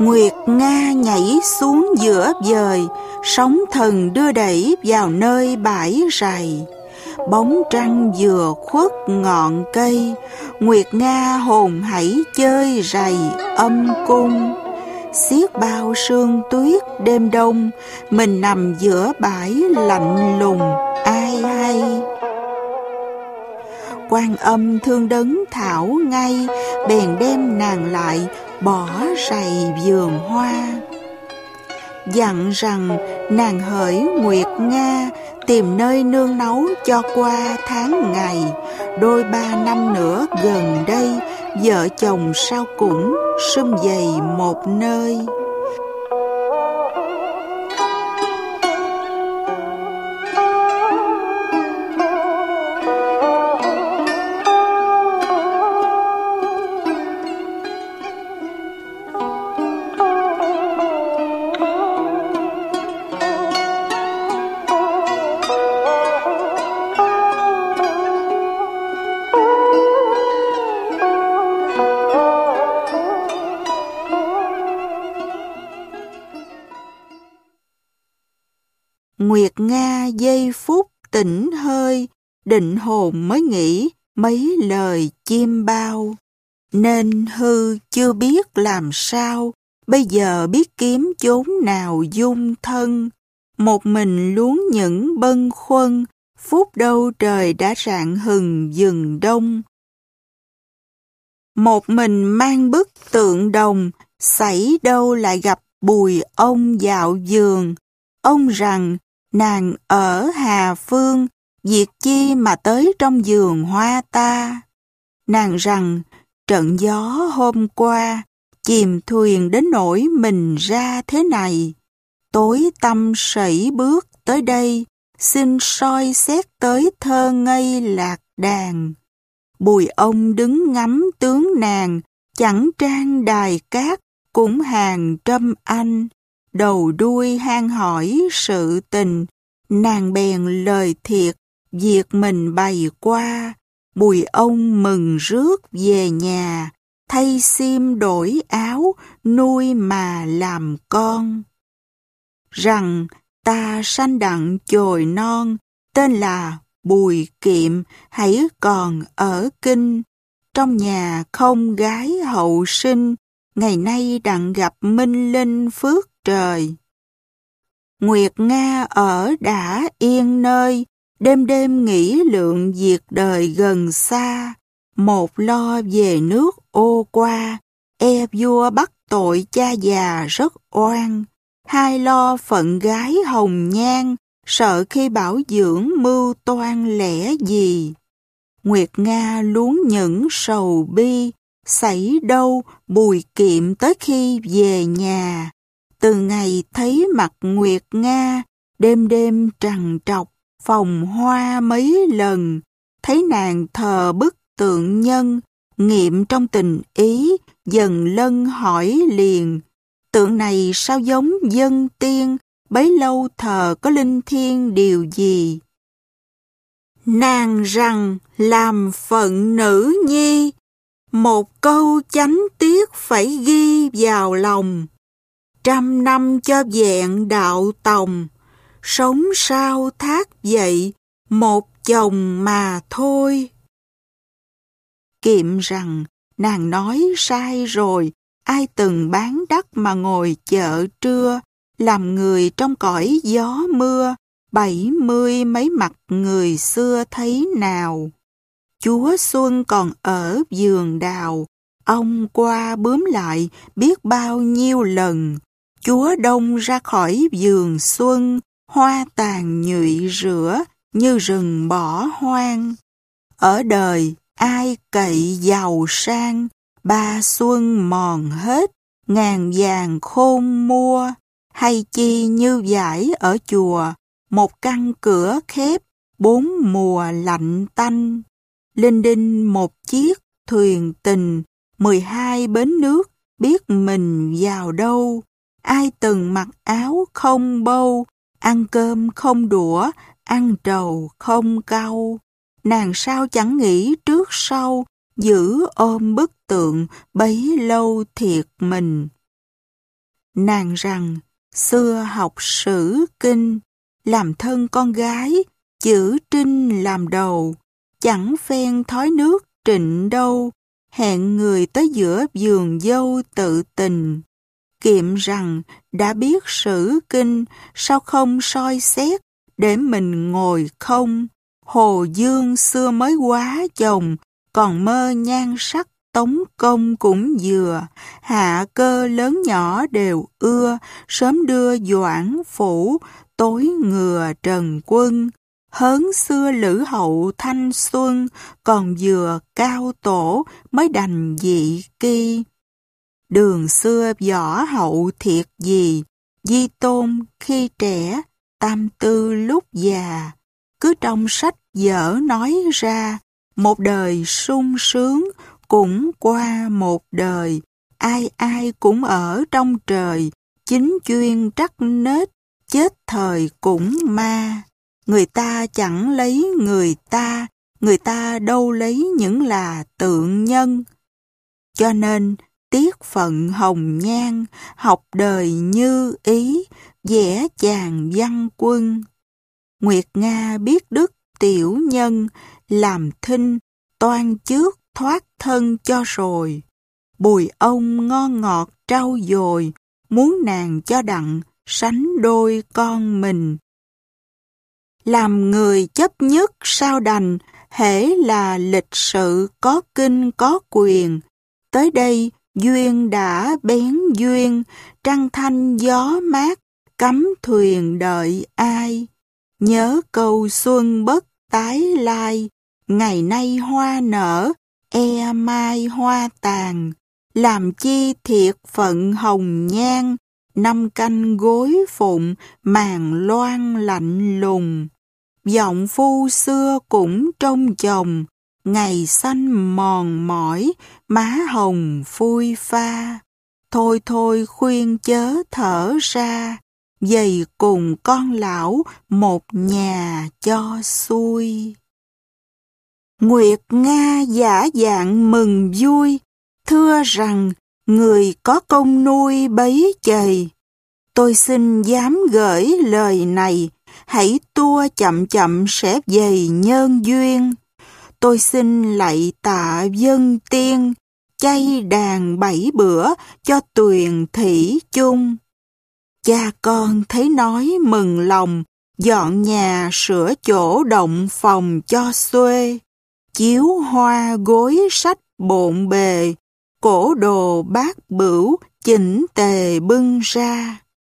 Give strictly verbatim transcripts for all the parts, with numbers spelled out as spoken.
Nguyệt Nga nhảy xuống giữa vời, sóng thần đưa đẩy vào nơi bãi rày. Bóng trăng vừa khuất ngọn cây, Nguyệt Nga hồn hảy chơi rày âm cung. Xiết bao sương tuyết đêm đông, mình nằm giữa bãi lạnh lùng ai hay. Quan Âm thương đấng thảo ngay, bèn đem nàng lại bỏ rày vườn hoa. Dặn rằng nàng hỡi Nguyệt Nga, tìm nơi nương náu cho qua tháng ngày. Đôi ba năm nữa gần đây, vợ chồng sao cũng sum vầy một nơi. Nguyệt Nga giây phút tỉnh hơi, định hồn mới nghĩ mấy lời chim bao. Nên hư chưa biết làm sao, bây giờ biết kiếm chốn nào dung thân. Một mình luống những bâng khuâng, phút đâu trời đã rạng hừng vừng đông. Một mình mang bức tượng đồng, xảy đâu lại gặp Bùi ông dạo vườn. Ông rằng, nàng ở Hà Phương, việc chi mà tới trong vườn hoa ta. Nàng rằng, trận gió hôm qua, chìm thuyền đến nỗi mình ra thế này. Tối tăm sẩy bước tới đây, xin soi xét tới thơ ngây lạc đàn. Bùi ông đứng ngắm tướng nàng, chẳng trang đài cát, cũng hàng trâm anh. Đầu đuôi hang hỏi sự tình, nàng bèn lời thiệt, việc mình bày qua. Bùi ông mừng rước về nhà, thay xiêm đổi áo, nuôi mà làm con. Rằng ta sanh đặng chồi non, tên là Bùi Kiệm, hãy còn ở kinh. Trong nhà không gái hậu sinh, ngày nay đặng gặp minh linh phước trời. Nguyệt Nga ở đã yên nơi, đêm đêm nghĩ lượng việc đời gần xa. Một lo về nước ô qua, e vua bắt tội cha già rất oan. Hai lo phận gái hồng nhan, sợ khi bảo dưỡng mưu toan lẽ gì. Nguyệt Nga luống những sầu bi, xảy đâu Bùi Kiệm tới khi về nhà. Từ ngày thấy mặt Nguyệt Nga, đêm đêm trằn trọc phòng hoa mấy lần. Thấy nàng thờ bức tượng nhân, nghiệm trong tình ý, dần lân hỏi liền. Tượng này sao giống dân tiên, bấy lâu thờ có linh thiêng điều gì? Nàng rằng làm phận nữ nhi, một câu chánh tiết phải ghi vào lòng. Trăm năm cho vẹn đạo tòng, sống sao thác dậy, một chồng mà thôi. Kiệm rằng, nàng nói sai rồi, ai từng bán đắt mà ngồi chợ trưa, làm người trong cõi gió mưa, bảy mươi mấy mặt người xưa thấy nào. Chúa Xuân còn ở vườn đào, ông qua bướm lại biết bao nhiêu lần. Chúa Đông ra khỏi vườn xuân, hoa tàn nhụy rửa như rừng bỏ hoang. Ở đời ai cậy giàu sang, ba xuân mòn hết, ngàn vàng khôn mua. Hay chi như vải ở chùa, một căn cửa khép, bốn mùa lạnh tanh. Linh đinh một chiếc thuyền tình, mười hai bến nước, biết mình vào đâu. Ai từng mặc áo không bâu, ăn cơm không đũa, ăn trầu không cau. Nàng sao chẳng nghĩ trước sau, giữ ôm bức tượng bấy lâu thiệt mình. Nàng rằng, xưa học sử kinh, làm thân con gái, chữ trinh làm đầu, chẳng phen thói nước trịnh đâu, hẹn người tới giữa vườn dâu tự tình. Kiệm rằng, đã biết sử kinh, sao không soi xét, để mình ngồi không. Hồ Dương xưa mới quá chồng, còn mơ nhan sắc tống công cũng vừa. Hạ cơ lớn nhỏ đều ưa, sớm đưa doãn phủ, tối ngừa trần quân. Hớn xưa lữ hậu thanh xuân, còn vừa cao tổ mới đành dị kỳ. Đường xưa võ hậu thiệt gì, di tôn khi trẻ, tam tư lúc già. Cứ trong sách vở nói ra, một đời sung sướng, cũng qua một đời. Ai ai cũng ở trong trời, chính chuyên trắc nết, chết thời cũng ma. Người ta chẳng lấy người ta, người ta đâu lấy những là tượng nhân. Cho nên, tiết phận hồng nhan, học đời như ý, vẽ chàng văn quân. Nguyệt Nga biết đức tiểu nhân, làm thinh, toan trước thoát thân cho rồi. Bùi ông ngon ngọt trau dồi, muốn nàng cho đặng, sánh đôi con mình. Làm người chấp nhất sao đành, hễ là lịch sự có kinh có quyền. Tới đây, duyên đã bén duyên, trăng thanh gió mát, cắm thuyền đợi ai. Nhớ câu xuân bất tái lai, ngày nay hoa nở, e mai hoa tàn. Làm chi thiệt phận hồng nhan, năm canh gối phụng, màn loan lạnh lùng. Giọng phu xưa cũng trông chồng, ngày xanh mòn mỏi, má hồng phui pha. Thôi thôi khuyên chớ thở ra, dày cùng con lão một nhà cho xuôi. Nguyệt Nga giả dạng mừng vui, thưa rằng người có công nuôi bấy chày. Tôi xin dám gửi lời này, hãy tua chậm chậm sẽ dày nhân duyên. Tôi xin lạy tạ dân tiên, chay đàn bảy bữa cho tuyền thủy chung. Cha con thấy nói mừng lòng, dọn nhà sửa chỗ động phòng cho xuê. Chiếu hoa gối sách bộn bề, cổ đồ bát bửu chỉnh tề bưng ra.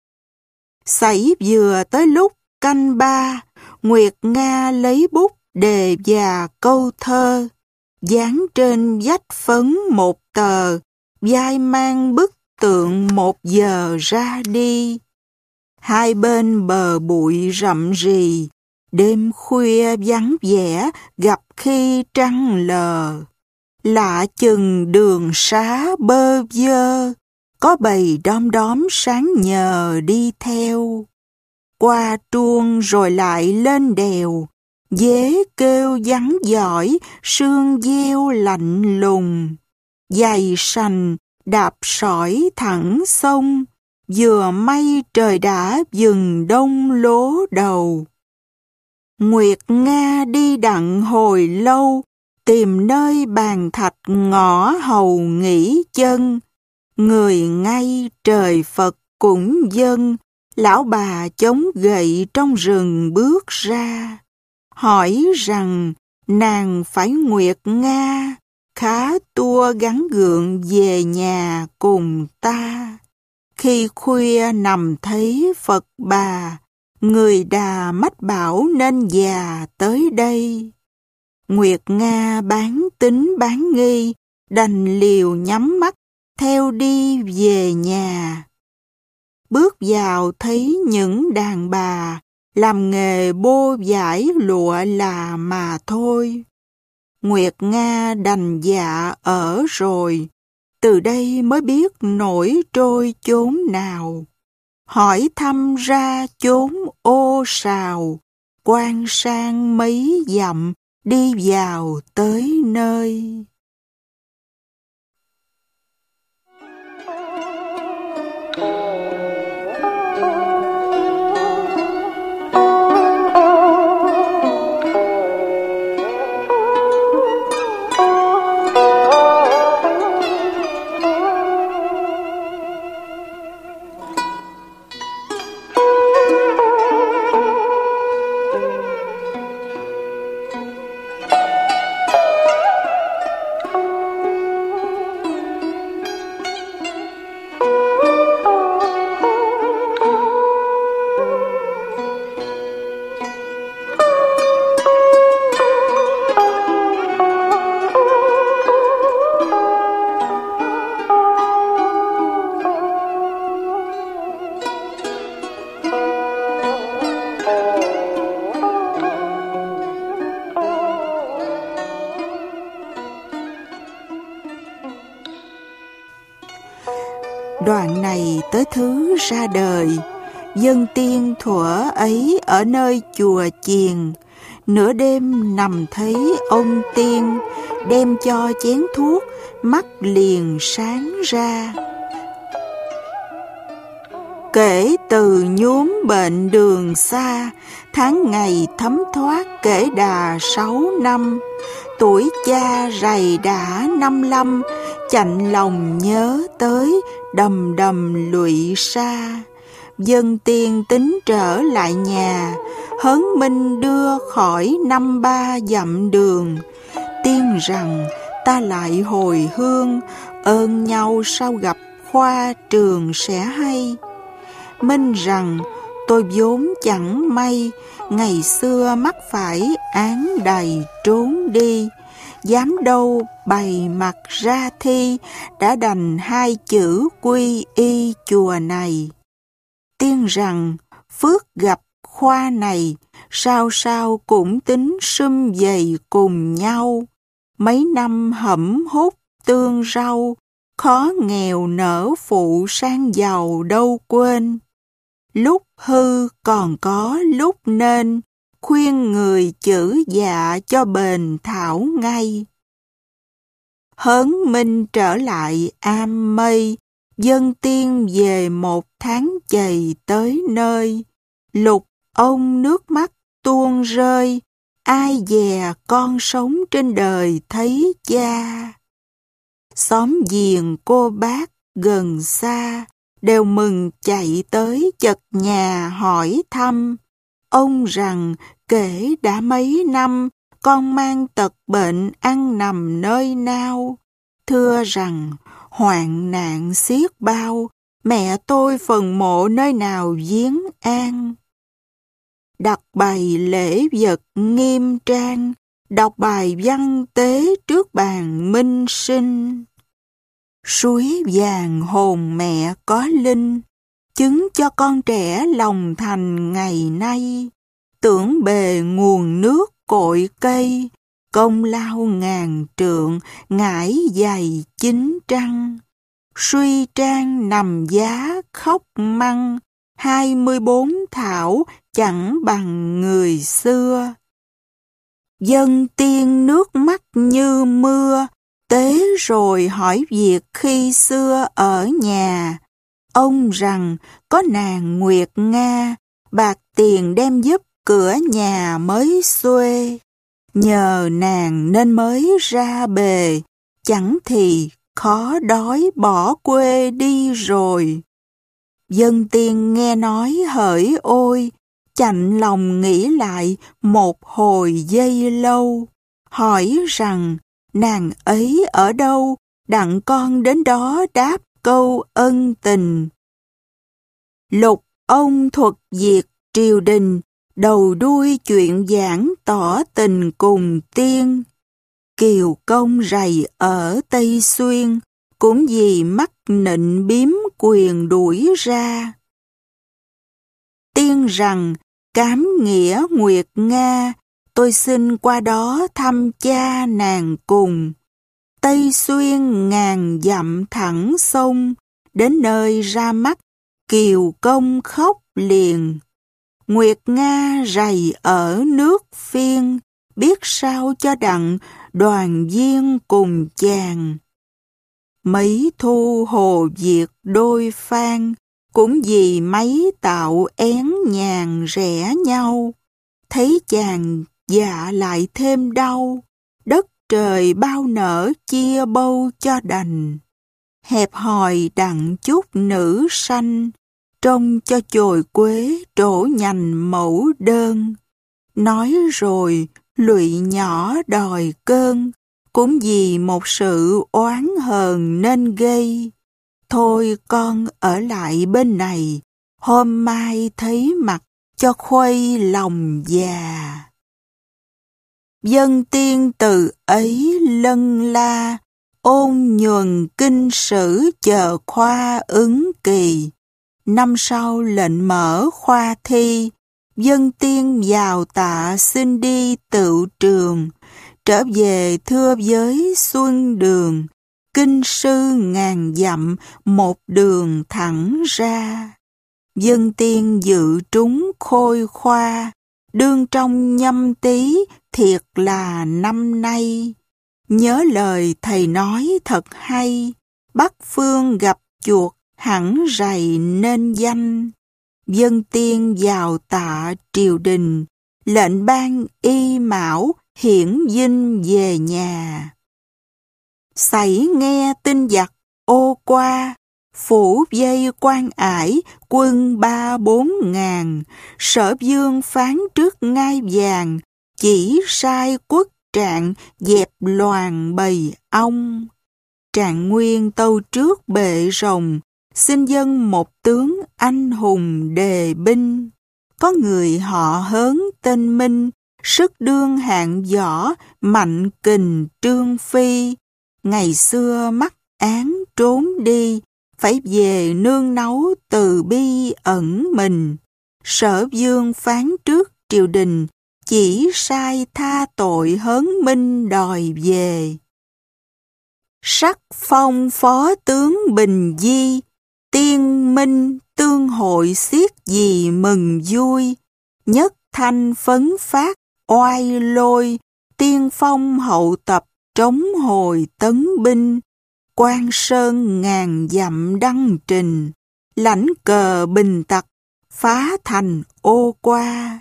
Xảy vừa tới lúc canh ba, Nguyệt Nga lấy bút đề và câu thơ, dán trên vách phấn một tờ, vai mang bức tượng một giờ ra đi. Hai bên bờ bụi rậm rì, đêm khuya vắng vẻ gặp khi trăng lờ. Lạ chừng đường xá bơ vơ, có bầy đom đóm sáng nhờ đi theo. Qua truông rồi lại lên đèo, dế kêu vắng giỏi, sương gieo lạnh lùng. Giày sành, đạp sỏi thẳng sông, vừa may trời đã dừng đông lố đầu. Nguyệt Nga đi đặng hồi lâu, tìm nơi bàn thạch ngõ hầu nghỉ chân. Người ngay trời Phật cũng dâng, lão bà chống gậy trong rừng bước ra. Hỏi rằng nàng phải Nguyệt Nga, khá tua gắn gượng về nhà cùng ta. Khi khuya nằm thấy Phật bà, người đà mách bảo nên già tới đây. Nguyệt Nga bán tính bán nghi, đành liều nhắm mắt, theo đi về nhà. Bước vào thấy những đàn bà, làm nghề bô vải lụa là mà thôi. Nguyệt Nga đành dạ ở rồi, từ đây mới biết nổi trôi chốn nào. Hỏi thăm ra chốn ô sào, quan sang mấy dặm, đi vào tới nơi. Đoạn này tới thứ ra đời. Dân tiên thuở ấy ở nơi chùa chiền, nửa đêm nằm thấy ông tiên, đem cho chén thuốc, mắt liền sáng ra. Kể từ nhuốm bệnh đường xa, tháng ngày thấm thoát kể đà sáu năm. Tuổi cha rày đã năm lăm, chạnh lòng nhớ tới đầm đầm lụy sa. Dân tiên tính trở lại nhà, hớn minh đưa khỏi năm ba dặm đường. Tiên rằng ta lại hồi hương, ơn nhau sau gặp khoa trường sẽ hay. Minh rằng tôi vốn chẳng may, ngày xưa mắc phải án đầy trốn đi. Dám đâu bày mặt ra thi, đã đành hai chữ quy y chùa này. Tiên rằng phước gặp khoa này, sao sao cũng tính sum vầy cùng nhau. Mấy năm hẩm hút tương rau, khó nghèo nở phụ sang giàu đâu quên. Lúc hư còn có lúc nên, khuyên người chữ dạ cho bền thảo ngay. Hớn minh trở lại am mây, dân tiên về một tháng chày tới nơi. Lục ông nước mắt tuôn rơi, ai dè con sống trên đời thấy cha. Xóm giềng cô bác gần xa, đều mừng chạy tới chật nhà hỏi thăm. Ông rằng kể đã mấy năm, con mang tật bệnh ăn nằm nơi nào. Thưa rằng hoạn nạn xiết bao, mẹ tôi phần mộ nơi nào viếng an. Đặt bày lễ vật nghiêm trang, đọc bài văn tế trước bàn minh sinh. Suối vàng hồn mẹ có linh, chứng cho con trẻ lòng thành ngày nay. Tưởng bề nguồn nước cội cây, công lao ngàn trượng, ngải dày chín trăng. Suy trang nằm giá khóc măng, hai mươi bốn thảo chẳng bằng người xưa. Dân tiên nước mắt như mưa, tế rồi hỏi việc khi xưa ở nhà. Ông rằng có nàng Nguyệt Nga, bạc tiền đem giúp cửa nhà mới xuê. Nhờ nàng nên mới ra bề, chẳng thì khó đói bỏ quê đi rồi. Dân tiên nghe nói hỡi ôi, chạnh lòng nghĩ lại một hồi giây lâu. Hỏi rằng nàng ấy ở đâu, đặng con đến đó đáp câu ân tình. Lục ông thuật việc triều đình, đầu đuôi chuyện giảng tỏ tình cùng tiên. Kiều công rày ở Tây Xuyên, cũng vì mắc nịnh biếm quyền đuổi ra. Tiên rằng cám nghĩa Nguyệt Nga, tôi xin qua đó thăm cha nàng cùng. Tây Xuyên ngàn dặm thẳng sông, đến nơi ra mắt, Kiều công khóc liền. Nguyệt Nga rày ở nước Phiên, biết sao cho đặng đoàn viên cùng chàng. Mấy thu Hồ Việt đôi phan, cũng vì mấy tạo én nhàn rẽ nhau. Thấy chàng dạ lại thêm đau, đất trời bao nở chia bâu cho đành. Hẹp hòi đặng chút nữ sanh, trông cho chồi quế trổ nhành mẫu đơn. Nói rồi lụy nhỏ đòi cơn, cũng vì một sự oán hờn nên gây. Thôi con ở lại bên này, hôm mai thấy mặt cho khuây lòng già. Dân tiên từ ấy lân la, ôn nhuần kinh sử chờ khoa ứng kỳ. Năm sau lệnh mở khoa thi, dân tiên vào tạ xin đi tựu trường. Trở về thưa với Xuân Đường, kinh sư ngàn dặm, một đường thẳng ra. Dân tiên dự trúng khôi khoa, đương trong nhâm tý thiệt là năm nay. Nhớ lời thầy nói thật hay, Bắc phương gặp chuột hẳn rày nên danh. Dân tiên vào tạ triều đình, lệnh ban y mão hiển dinh về nhà. Sảy nghe tin giặc ô qua, phủ vây quan ải quân ba bốn ngàn. Sở vương phán trước ngai vàng, chỉ sai quốc Trạng dẹp loàn bầy ong. Trạng Nguyên tâu trước bệ rồng, xin dân một tướng anh hùng đề binh. Có người họ Hớn tên Minh, sức đương hạng võ, mạnh kình trương phi. Ngày xưa mắc án trốn đi, phải về nương náu từ bi ẩn mình. Sở vương phán trước triều đình, chỉ sai tha tội Hớn Minh đòi về. Sắc phong phó tướng Bình Di, tiên minh tương hội xiết gì mừng vui. Nhất thanh phấn phát oai lôi, tiên phong hậu tập trống hồi tấn binh. Quan sơn ngàn dặm đăng trình, lãnh cờ bình tặc phá thành ô qua.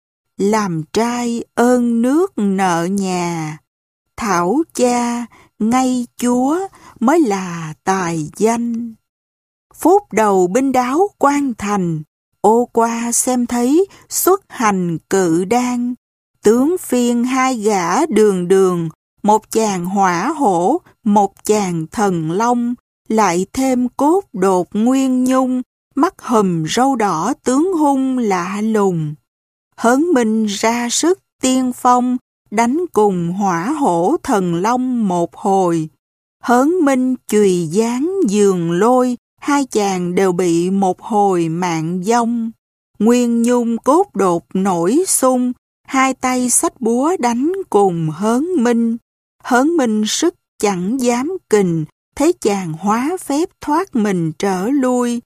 Làm trai ơn nước nợ nhà, thảo cha ngay chúa mới là tài danh. Phút đầu binh đáo quan thành, ô qua xem thấy xuất hành cự đan. Tướng phiên hai gã đường đường, một chàng hỏa hổ, một chàng thần long. Lại thêm cốt đột nguyên nhung, mắt hùm râu đỏ tướng hung lạ lùng. Hớn Minh ra sức tiên phong, đánh cùng hỏa hổ thần long một hồi. Hớn Minh chùy giáng giường lôi, hai chàng đều bị một hồi mạng vong. Nguyên nhung cốt đột nổi xung, hai tay xách búa đánh cùng Hớn Minh. Hớn Minh sức chẳng dám kình, thấy chàng hóa phép thoát mình trở lui.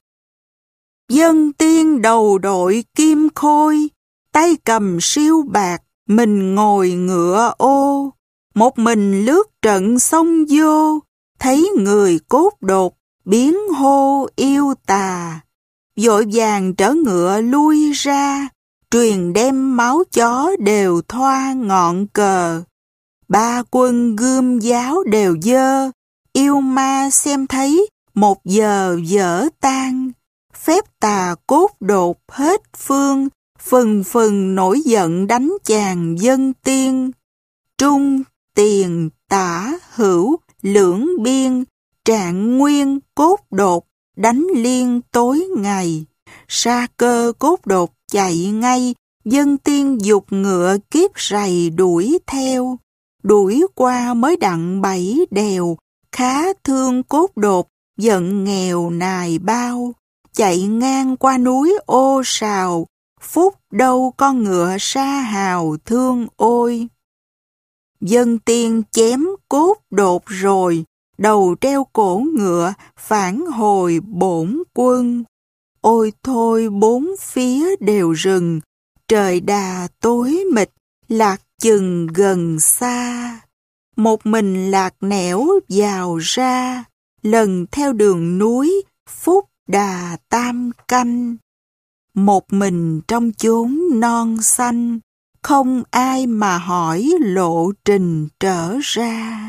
Dân tiên đầu đội kim khôi, tay cầm siêu bạc, mình ngồi ngựa ô. Một mình lướt trận sông vô, thấy người cốt đột, biến hô yêu tà. Vội vàng trở ngựa lui ra, truyền đem máu chó đều thoa ngọn cờ. Ba quân gươm giáo đều dơ, yêu ma xem thấy, một giờ vỡ tan. Phép tà cốt đột hết phương, phừng phừng nổi giận đánh chàng dân tiên. Trung, tiền, tả, hữu, lưỡng biên, Trạng Nguyên, cốt đột, đánh liên tối ngày. Sa Cơ cốt đột chạy ngay, dân tiên dục ngựa kiếp rầy đuổi theo. Đuổi qua mới đặng bảy đèo, khá thương cốt đột, giận nghèo nài bao. Chạy ngang qua núi ô sào, phút đâu con ngựa sa hào thương ôi. Dân tiên chém cốt đột rồi, đầu treo cổ ngựa phản hồi bổn quân. Ôi thôi bốn phía đều rừng, trời đà tối mịt, lạc chừng gần xa. Một mình lạc nẻo vào ra, lần theo đường núi phúc đà tam canh. Một mình trong chốn non xanh, không ai mà hỏi lộ trình trở ra.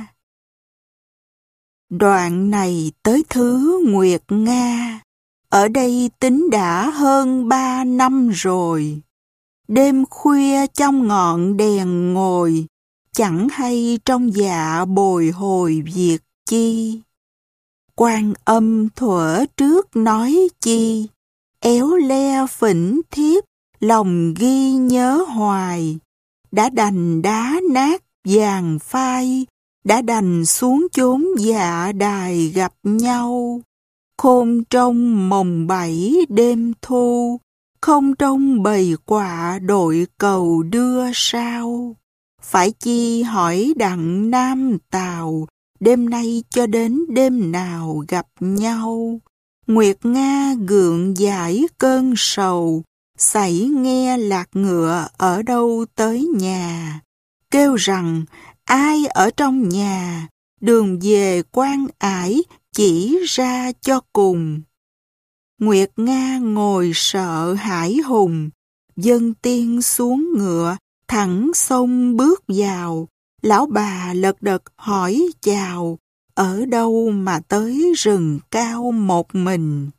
Đoạn này tới thứ Nguyệt Nga, ở đây tính đã hơn ba năm rồi. Đêm khuya trong ngọn đèn ngồi, chẳng hay trong dạ bồi hồi việc chi. Quan Âm thuở trước nói chi, éo le phỉnh thiếp, lòng ghi nhớ hoài. Đã đành đá nát vàng phai, đã đành xuống chốn dạ đài gặp nhau. Khôn trong mồng bảy đêm thu, không trong bầy quạ đội cầu đưa sao. Phải chi hỏi đặng Nam Tào, đêm nay cho đến đêm nào gặp nhau. Nguyệt Nga gượng dãi cơn sầu, sảy nghe lạc ngựa ở đâu tới nhà. Kêu rằng ai ở trong nhà, đường về Quan Ải chỉ ra cho cùng. Nguyệt Nga ngồi sợ hãi hùng, Dân Tiên xuống ngựa, thẳng sông bước vào. Lão bà lật đật hỏi chào, ở đâu mà tới rừng cao một mình.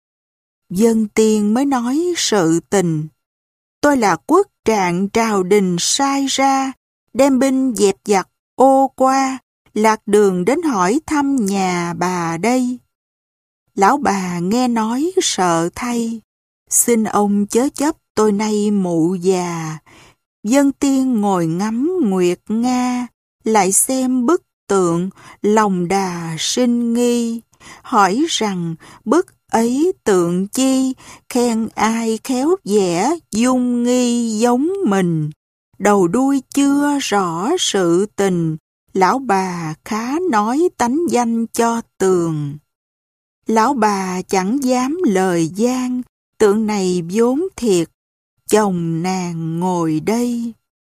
Dân Tiên mới nói sự tình. Tôi là quốc trạng Trào Đình sai ra, đem binh dẹp giặc ô qua, lạc đường đến hỏi thăm nhà bà đây. Lão bà nghe nói sợ thay, xin ông chớ chấp tôi nay mụ già. Dân Tiên ngồi ngắm Nguyệt Nga, lại xem bức tượng, lòng đà sinh nghi, hỏi rằng bức ấy tượng chi, khen ai khéo vẽ dung nghi giống mình. Đầu đuôi chưa rõ sự tình, lão bà khá nói tánh danh cho tường. Lão bà chẳng dám lời gian, tượng này vốn thiệt, chồng nàng ngồi đây.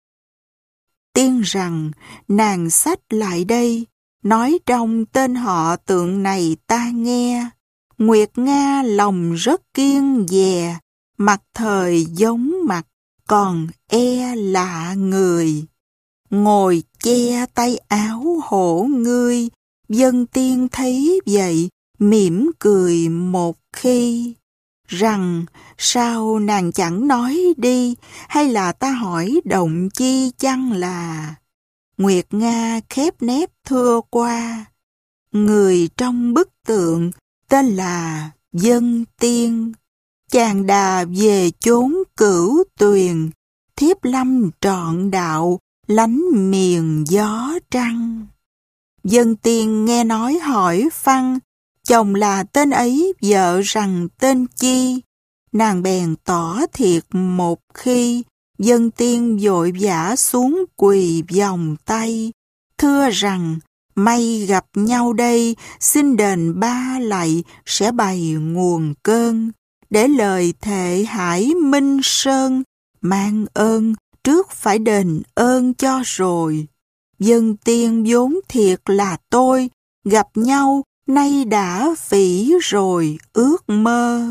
Tiên rằng nàng xách lại đây, nói trong tên họ tượng này ta nghe. Nguyệt Nga lòng rất kiêng dè, mặt thời giống mặt, còn e lạ người. Ngồi che tay áo hổ ngươi, Dân Tiên thấy vậy, mỉm cười một khi. Rằng sao nàng chẳng nói đi, hay là ta hỏi động chi chăng là. Nguyệt Nga khép nép thưa qua, người trong bức tượng tên là Dân Tiên. Chàng đà về chốn cửu tuyền, thiếp lâm trọn đạo, lánh miền gió trăng. Dân Tiên nghe nói hỏi phăng, chồng là tên ấy, vợ rằng tên chi. Nàng bèn tỏ thiệt một khi, Dân Tiên vội vã xuống quỳ vòng tay, thưa rằng may gặp nhau đây, xin đền ba lạy sẽ bày nguồn cơn, để lời thệ Hải Minh Sơn, mang ơn trước phải đền ơn cho rồi. Dân Tiên vốn thiệt là tôi, gặp nhau nay đã phỉ rồi ước mơ.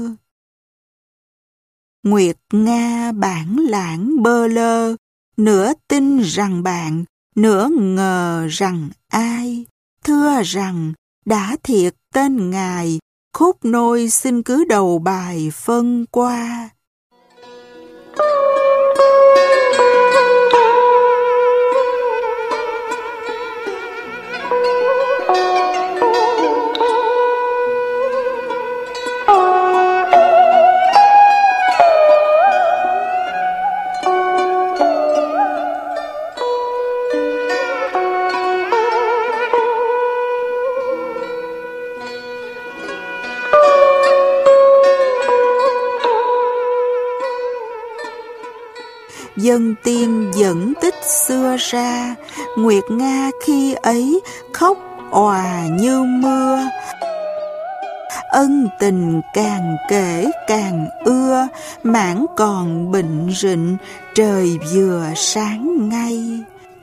Nguyệt Nga bản lãng bơ lơ, nửa tin rằng bạn, nửa ngờ rằng ai. Thưa rằng đã thiệt tên ngài, khúc nôi xin cứ đầu bài phân qua. Dân Tiên dẫn tích xưa ra, Nguyệt Nga khi ấy khóc òa như mưa. Ân tình càng kể càng ưa, mãn còn bệnh rịnh, trời vừa sáng ngay.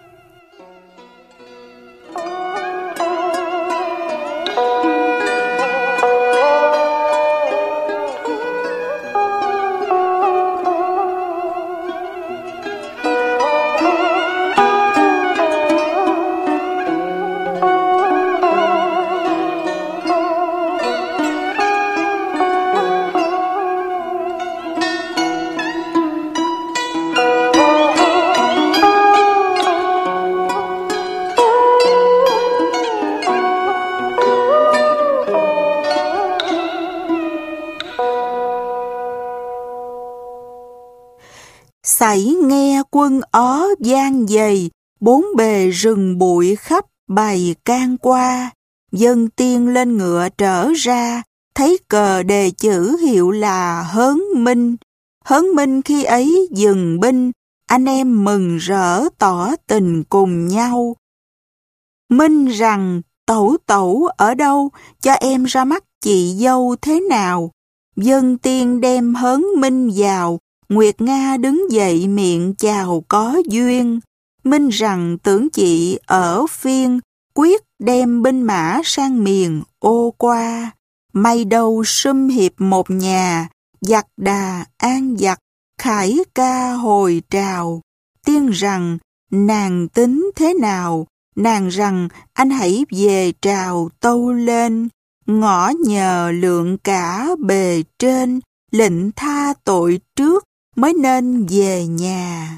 Sảy nghe quân ó vang dày, bốn bề rừng bụi khắp bày can qua. Dân Tiên lên ngựa trở ra, thấy cờ đề chữ hiệu là Hớn Minh. Hớn Minh khi ấy dừng binh, anh em mừng rỡ tỏ tình cùng nhau. Minh rằng Tẩu tẩu ở đâu, cho em ra mắt chị dâu thế nào? Dân tiên đem hớn minh vào, Nguyệt Nga đứng dậy miệng chào có duyên. Minh rằng tưởng chị ở Phiên, quyết đem binh mã sang miền ô qua. May đâu sum hiệp một nhà, giặc đà an giặc, khải ca hồi trào. Tiên rằng nàng tính thế nào, nàng rằng anh hãy về trào tâu lên. Ngõ nhờ lượng cả bề trên, lệnh tha tội trước mới nên về nhà.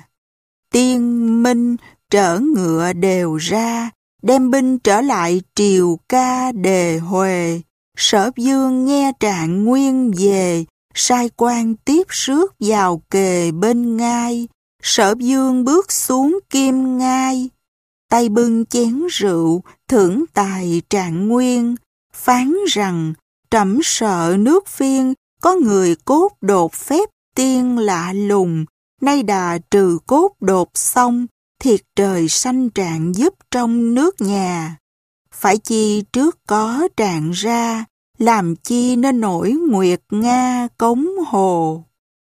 Tiên Minh trở ngựa đều ra, đem binh trở lại triều ca đề huề. Sở Dương nghe Trạng Nguyên về, sai quan tiếp rước vào kề bên ngai. Sở Dương bước xuống kim ngai, tay bưng chén rượu thưởng tài Trạng Nguyên, phán rằng trẫm sợ nước Phiên có người cốt đột phép tiên lạ lùng, nay đà trừ cốt đột xong, thiệt trời sanh Trạng giúp trong nước nhà. Phải chi trước có Trạng ra, làm chi nên nổi Nguyệt Nga cống hồ.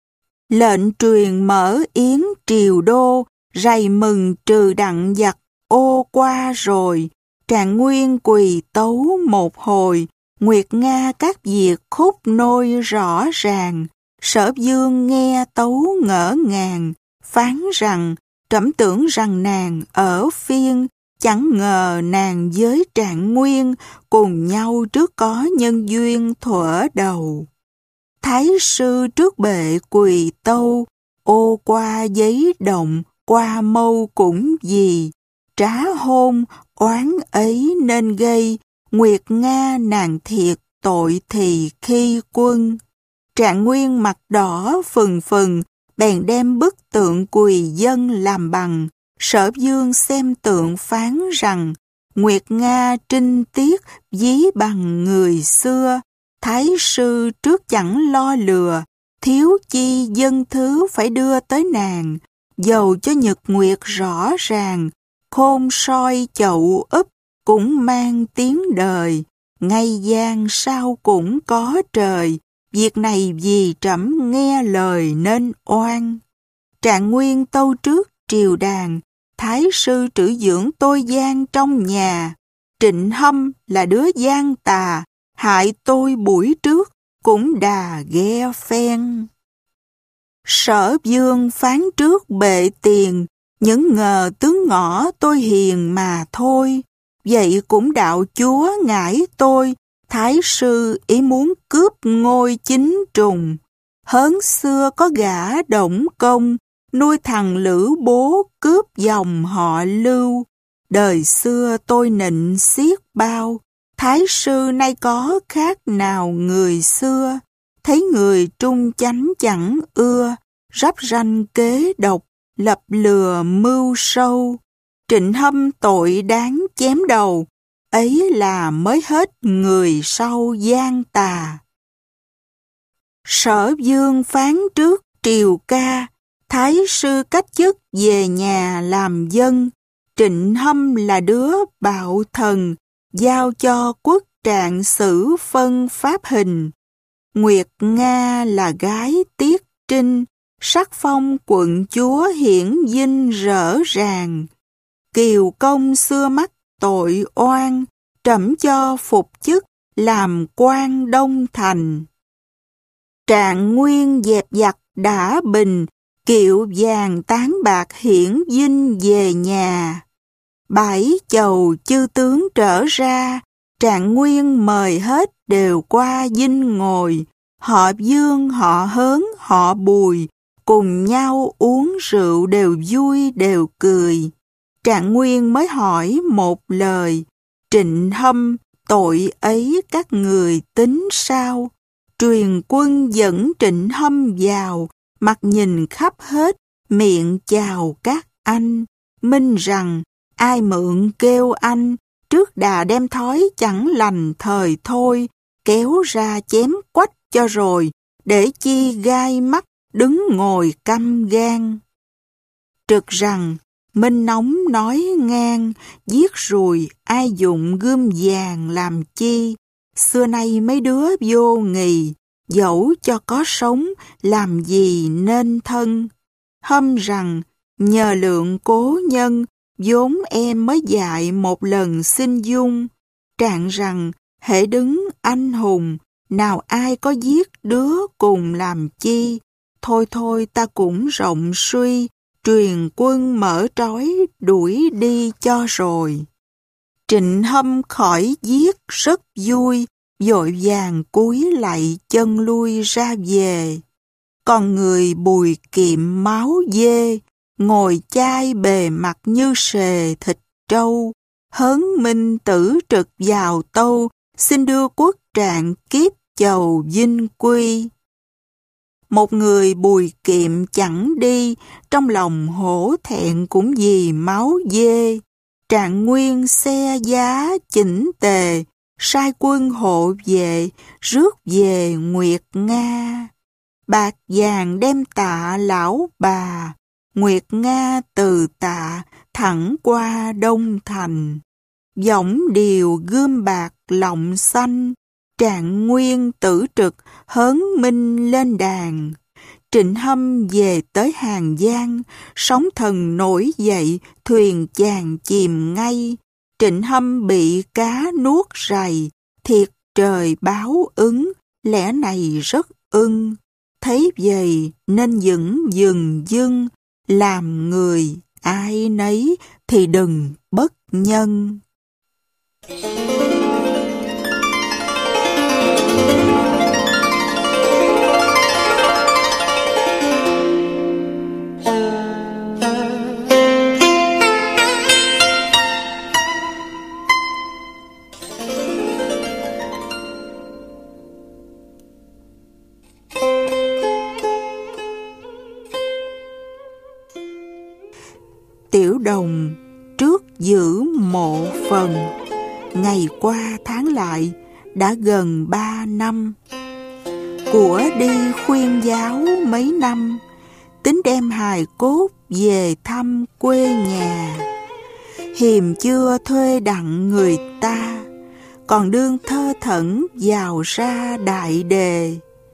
Lệnh truyền mở yến triều đô, rày mừng trừ đặng giặc ô qua rồi. Trạng Nguyên quỳ tấu một hồi, Nguyệt Nga các việc khúc nôi rõ ràng. Sở Dương nghe tấu ngỡ ngàng, phán rằng trẫm tưởng rằng nàng ở Phiên, chẳng ngờ nàng với Trạng Nguyên cùng nhau trước có nhân duyên thuở đầu. Thái sư trước bệ quỳ tâu, ô qua giấy động, qua mâu cũng gì. Trá hôn, oán ấy nên gây, Nguyệt Nga nàng thiệt tội thì khi quân. Trạng Nguyên mặt đỏ phừng phừng, bèn đem bức tượng quỳ dân làm bằng. Sở Dương xem tượng phán rằng, Nguyệt Nga trinh tiết ví bằng người xưa. Thái sư trước chẳng lo lừa, thiếu chi dân thứ phải đưa tới nàng. Dầu cho nhật nguyệt rõ ràng, khôn soi chậu úp cũng mang tiếng đời. Ngay gian sao cũng có trời, việc này vì trẫm nghe lời nên oan. Trạng Nguyên tâu trước triều đàn, Thái sư trữ dưỡng tôi gian trong nhà. Trịnh Hâm là đứa gian tà, hại tôi buổi trước cũng đà ghe phen. Sở Dương phán trước bệ tiền, những ngờ tướng ngõ tôi hiền mà thôi. Vậy cũng đạo chúa ngãi tôi, Thái sư ý muốn cướp ngôi chính trùng. Hớn xưa có gã Động Công, nuôi thằng Lữ Bố cướp dòng họ Lưu. Đời xưa tôi nịnh xiết bao, Thái sư nay có khác nào người xưa. Thấy người trung chánh chẳng ưa, rắp ranh kế độc, lập lừa mưu sâu. Trịnh Hâm tội đáng chém đầu, ấy là mới hết người sau gian tà. Sở Dương phán trước triều ca, Thái sư cách chức về nhà làm dân. Trịnh Hâm là đứa bạo thần, giao cho quốc trạng xử phân pháp hình. Nguyệt Nga là gái tiết trinh, sắc phong quận chúa hiển vinh rỡ ràng. Kiều công xưa mắc tội oan, trẫm cho phục chức làm quan Đông Thành. Trạng Nguyên dẹp giặc đã bình, kiệu vàng tán bạc hiển vinh về nhà. Bảy chầu chư tướng trở ra, Trạng Nguyên mời hết đều qua dinh ngồi. Họ Dương, họ Hớn, họ Bùi, cùng nhau uống rượu đều vui đều cười. Trạng Nguyên mới hỏi một lời, Trịnh Hâm, tội ấy các người tính sao? Truyền quân dẫn Trịnh Hâm vào, mặt nhìn khắp hết, miệng chào các anh. Minh rằng, ai mượn kêu anh, trước đà đem thói chẳng lành thời thôi, kéo ra chém quách cho rồi, để chi gai mắt, đứng ngồi căm gan. Trực rằng, Minh Nóng nói ngang, giết ruồi ai dụng gươm vàng làm chi, xưa nay mấy đứa vô nghì, dẫu cho có sống, làm gì nên thân. Hâm rằng, nhờ lượng cố nhân, vốn em mới dạy một lần xin dung, trạng rằng, hễ đứng anh hùng, nào ai có giết đứa cùng làm chi, thôi thôi ta cũng rộng suy, truyền quân mở trói đuổi đi cho rồi. Trịnh Hâm khỏi giết rất vui, vội vàng cúi lạy chân lui ra về. Còn người Bùi Kiệm máu dê, ngồi chai bề mặt như sề thịt trâu, hớn minh tử trực vào tâu, xin đưa quốc trạng kiếp chầu vinh quy. Một người Bùi Kiệm chẳng đi, trong lòng hổ thẹn cũng vì máu dê. Trạng Nguyên xe giá chỉnh tề, sai quân hộ vệ, rước về Nguyệt Nga. Bạc vàng đem tạ lão bà, Nguyệt Nga từ tạ thẳng qua Đông Thành. Võng điều gươm bạc lọng xanh, Trạng Nguyên tử trực hớn minh lên đàn. Trịnh Hâm về tới Hàng Giang, sóng thần nổi dậy, thuyền chàng chìm ngay. Trịnh Hâm bị cá nuốt rầy, thiệt trời báo ứng, lẽ này rất ưng. Thấy vậy nên vững dừng dưng, làm người ai nấy thì đừng bất nhân. Tiểu Đồng trước giữ mộ phần, ngày qua tháng lại đã gần ba năm. Của đi khuyên giáo mấy năm, tính đem hài cốt về thăm quê nhà. Hiềm chưa thuê đặng người ta, còn đương thơ thẩn vào ra đại đề.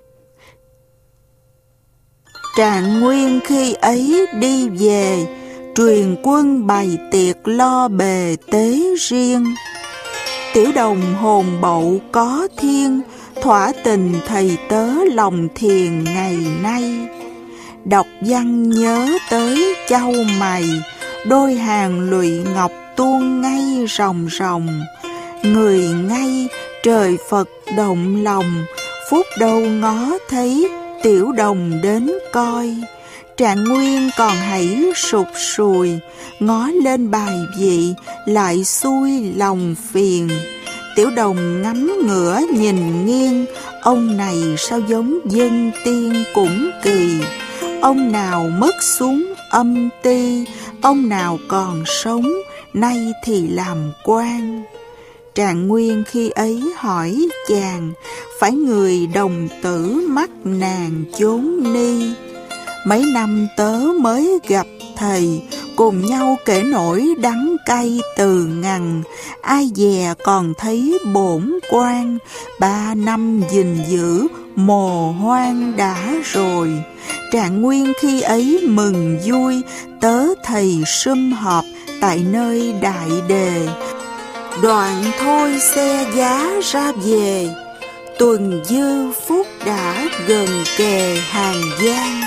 Trạng Nguyên khi ấy đi về, truyền quân bày tiệc lo bề tế riêng. Tiểu Đồng hồn bậu có thiên, thỏa tình thầy tớ lòng thiền ngày nay. Đọc văn nhớ tới châu mày, đôi hàng lụy ngọc tuôn ngay ròng ròng. Người ngay trời Phật động lòng, phút đầu ngó thấy Tiểu Đồng đến coi. Trạng Nguyên còn hãy sụt sùi, ngó lên bài vị lại xuôi lòng phiền. Tiểu Đồng ngắm ngửa nhìn nghiêng, ông này sao giống dân tiên cũng kỳ. Ông nào mất xuống âm ti, ông nào còn sống, nay thì làm quan. Trạng Nguyên khi ấy hỏi chàng, phải người đồng tử mắt nàng chốn ni. Mấy năm tớ mới gặp thầy, cùng nhau kể nỗi đắng cay từ ngằn. Ai dè còn thấy bổn quan, ba năm gìn giữ mồ hoang đã rồi. Trạng Nguyên khi ấy mừng vui, tớ thầy sum họp tại nơi đại đề. Đoạn thôi xe giá ra về, tuần dư phút đã gần kề Hàng Giang.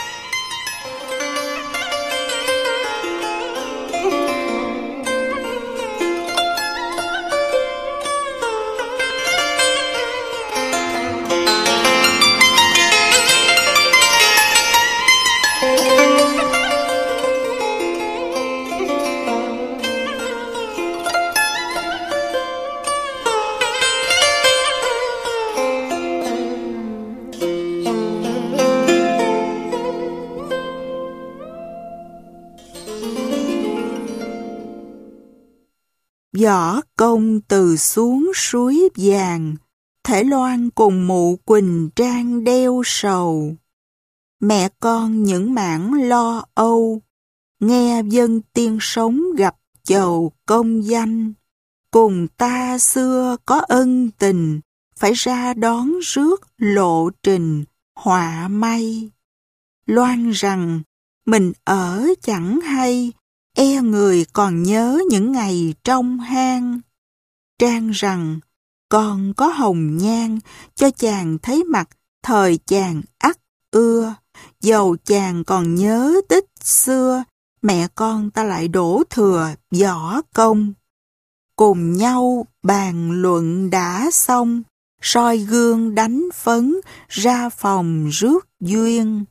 Võ Công từ xuống suối vàng, Thể Loan cùng mụ Quỳnh Trang đeo sầu. Mẹ con những mảng lo âu, nghe dân tiên sống gặp chầu công danh. Cùng ta xưa có ân tình, phải ra đón rước lộ trình họa may. Loan rằng mình ở chẳng hay, e người còn nhớ những ngày trong hang. Trang rằng còn có hồng nhan, cho chàng thấy mặt thời chàng ắt ưa. Dầu chàng còn nhớ tích xưa, mẹ con ta lại đổ thừa võ công. Cùng nhau bàn luận đã xong, soi gương đánh phấn ra phòng rước duyên.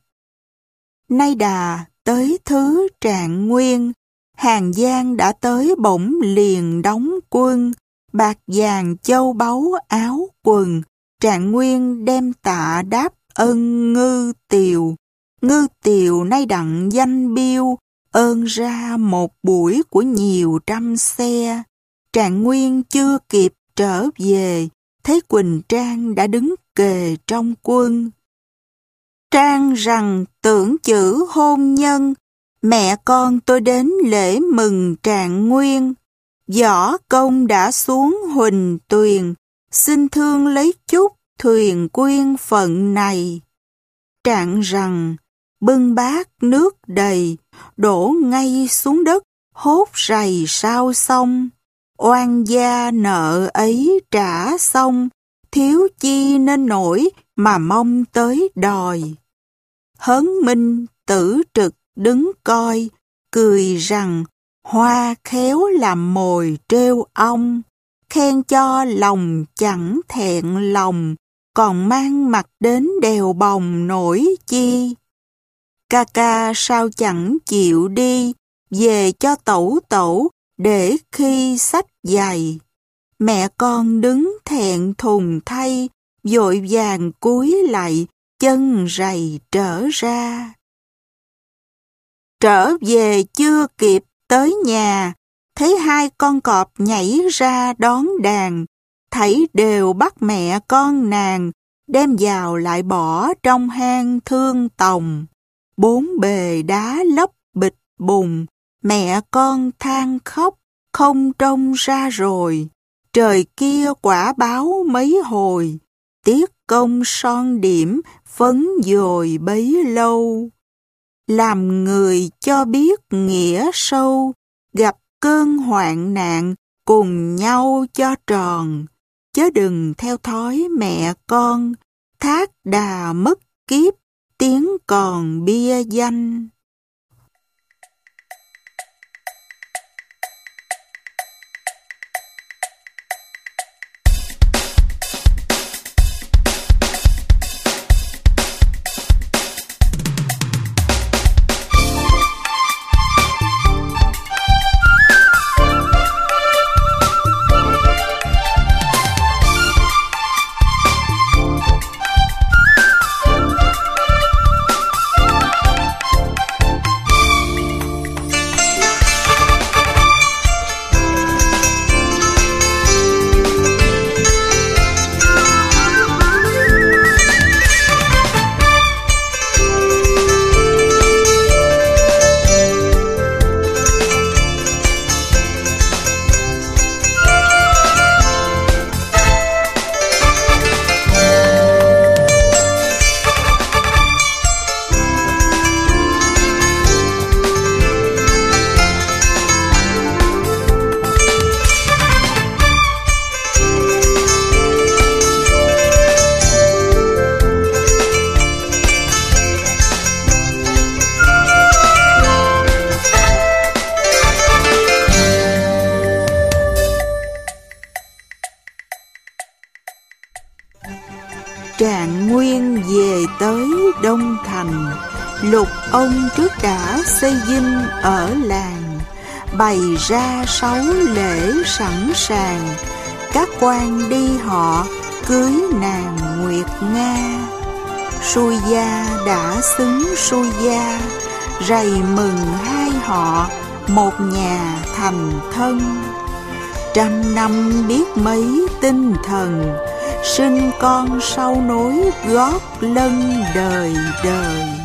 Nay đà tới thứ Trạng Nguyên, Hàng Giang đã tới bỗng liền đóng quân. Bạc vàng châu báu áo quần, Trạng Nguyên đem tạ đáp ân Ngư Tiều. Ngư Tiều nay đặng danh biêu, ơn ra một buổi của nhiều trăm xe. Trạng Nguyên chưa kịp trở về, thấy Quỳnh Trang đã đứng kề trong quân. Trang rằng tưởng chữ hôn nhân, mẹ con tôi đến lễ mừng Trạng Nguyên. Võ công đã xuống Huỳnh Tuyền, xin thương lấy chút thuyền quyên phận này. Trạng rằng bưng bát nước đầy, đổ ngay xuống đất, hốt rầy sao xong. Oan gia nợ ấy trả xong, thiếu chi nên nổi mà mong tới đòi. Hớn Minh Tử Trực đứng coi, cười rằng hoa khéo làm mồi trêu ong. Khen cho lòng chẳng thẹn lòng, còn mang mặt đến đèo bồng nổi chi. Ca ca sao chẳng chịu đi, về cho tẩu tẩu, để khi sách giày. Mẹ con đứng thẹn thùng thay, vội vàng cúi lại, chân rầy trở ra. Trở về chưa kịp tới nhà, thấy hai con cọp nhảy ra đón đàn, thảy đều bắt mẹ con nàng, đem vào lại bỏ trong hang thương tòng. Bốn bề đá lấp bịch bùng, mẹ con than khóc, không trông ra rồi. Trời kia quả báo mấy hồi, tiếc công son điểm phấn dồi bấy lâu. Làm người cho biết nghĩa sâu, gặp cơn hoạn nạn cùng nhau cho tròn. Chớ đừng theo thói mẹ con, thác đà mất kiếp, tiếng còn bia danh. Trạng Nguyên về tới Đông Thành, lục ông trước đã xây dinh ở làng, bày ra sáu lễ sẵn sàng, các quan đi họ cưới nàng Nguyệt Nga. Xui gia đã xứng xui gia, rầy mừng hai họ một nhà thành thân. Trăm năm biết mấy tinh thần, sinh con sau nối gót lân đời đời.